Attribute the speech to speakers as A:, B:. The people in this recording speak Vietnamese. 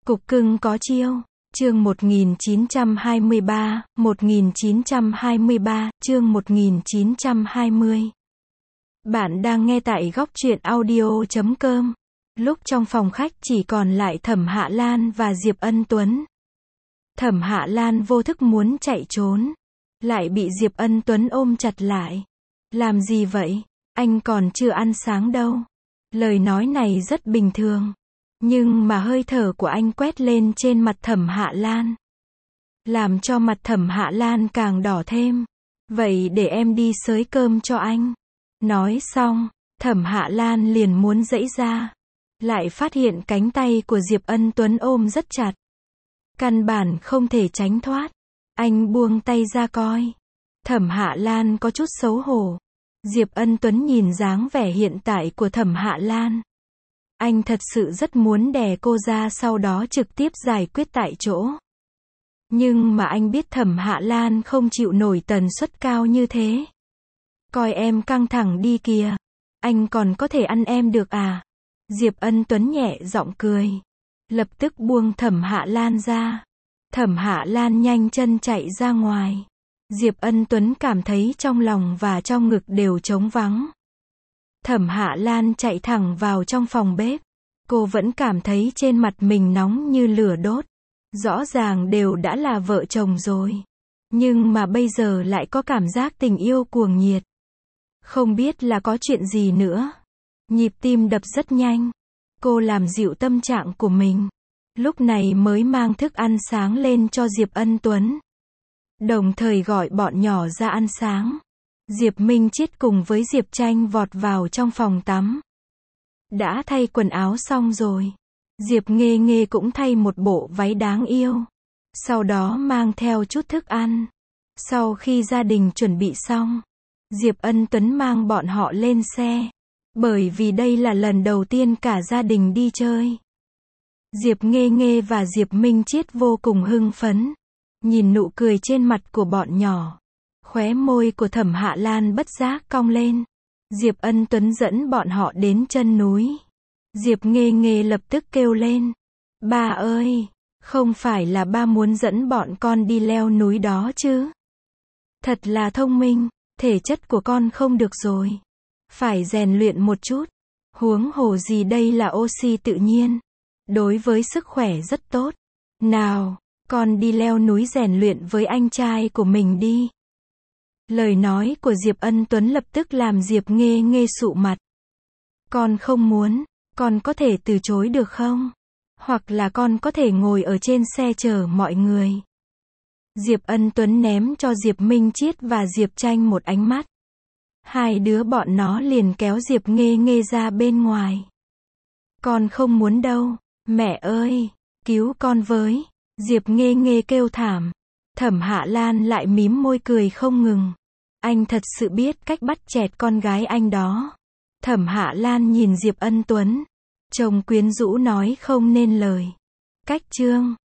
A: Cục cưng có chiêu. Chương 1923, 1923, chương 1920. Bạn đang nghe tại góc truyện audio.com. Lúc trong phòng khách chỉ còn lại Thẩm Hạ Lan và Diệp Ân Tuấn. Thẩm Hạ Lan vô thức muốn chạy trốn, lại bị Diệp Ân Tuấn ôm chặt lại. Làm gì vậy? Anh còn chưa ăn sáng đâu. Lời nói này rất bình thường. Nhưng mà hơi thở của anh quét lên trên mặt Thẩm Hạ Lan, làm cho mặt Thẩm Hạ Lan càng đỏ thêm. Vậy để em đi xới cơm cho anh. Nói xong, Thẩm Hạ Lan liền muốn giãy ra, lại phát hiện cánh tay của Diệp Ân Tuấn ôm rất chặt. Căn bản không thể tránh thoát. Anh buông tay ra coi. Thẩm Hạ Lan có chút xấu hổ. Diệp Ân Tuấn nhìn dáng vẻ hiện tại của Thẩm Hạ Lan. Anh thật sự rất muốn đè cô ra, sau đó trực tiếp giải quyết tại chỗ. Nhưng mà anh biết Thẩm Hạ Lan không chịu nổi tần suất cao như thế. Coi em căng thẳng đi kìa. Anh còn có thể ăn em được à? Diệp Ân Tuấn nhẹ giọng cười. Lập tức buông Thẩm Hạ Lan ra. Thẩm Hạ Lan nhanh chân chạy ra ngoài. Diệp Ân Tuấn cảm thấy trong lòng và trong ngực đều trống vắng. Thẩm Hạ Lan chạy thẳng vào trong phòng bếp. Cô vẫn cảm thấy trên mặt mình nóng như lửa đốt. Rõ ràng đều đã là vợ chồng rồi, nhưng mà bây giờ lại có cảm giác tình yêu cuồng nhiệt. Không biết là có chuyện gì nữa. Nhịp tim đập rất nhanh. Cô làm dịu tâm trạng của mình. Lúc này mới mang thức ăn sáng lên cho Diệp Ân Tuấn. Đồng thời gọi bọn nhỏ ra ăn sáng. Diệp Minh Chiết cùng với Diệp Tranh vọt vào trong phòng tắm. Đã thay quần áo xong rồi. Diệp Nghê Nghê cũng thay một bộ váy đáng yêu. Sau đó mang theo chút thức ăn. Sau khi gia đình chuẩn bị xong, Diệp Ân Tuấn mang bọn họ lên xe. Bởi vì đây là lần đầu tiên cả gia đình đi chơi. Diệp Nghê Nghê và Diệp Minh Chiết vô cùng hưng phấn. Nhìn nụ cười trên mặt của bọn nhỏ, khóe môi của Thẩm Hạ Lan bất giác cong lên. Diệp Ân Tuấn dẫn bọn họ đến chân núi. Diệp Nghê Nghê lập tức kêu lên. Ba ơi, không phải là ba muốn dẫn bọn con đi leo núi đó chứ? Thật là thông minh, thể chất của con không được rồi. Phải rèn luyện một chút. Huống hồ gì đây là oxy tự nhiên. Đối với sức khỏe rất tốt. Nào, con đi leo núi rèn luyện với anh trai của mình đi. Lời nói của Diệp Ân Tuấn lập tức làm Diệp Nghê Nghê sụ mặt. Con không muốn, con có thể từ chối được không? Hoặc là con có thể ngồi ở trên xe chở mọi người. Diệp Ân Tuấn ném cho Diệp Minh Chiết và Diệp Tranh một ánh mắt. Hai đứa bọn nó liền kéo Diệp Nghê Nghê ra bên ngoài. Con không muốn đâu, mẹ ơi, cứu con với. Diệp Nghê Nghê kêu thảm. Thẩm Hạ Lan lại mím môi cười không ngừng. Anh thật sự biết cách bắt chẹt con gái anh đó. Thẩm Hạ Lan nhìn Diệp Ân Tuấn. Chồng quyến rũ nói không nên lời. Cách chương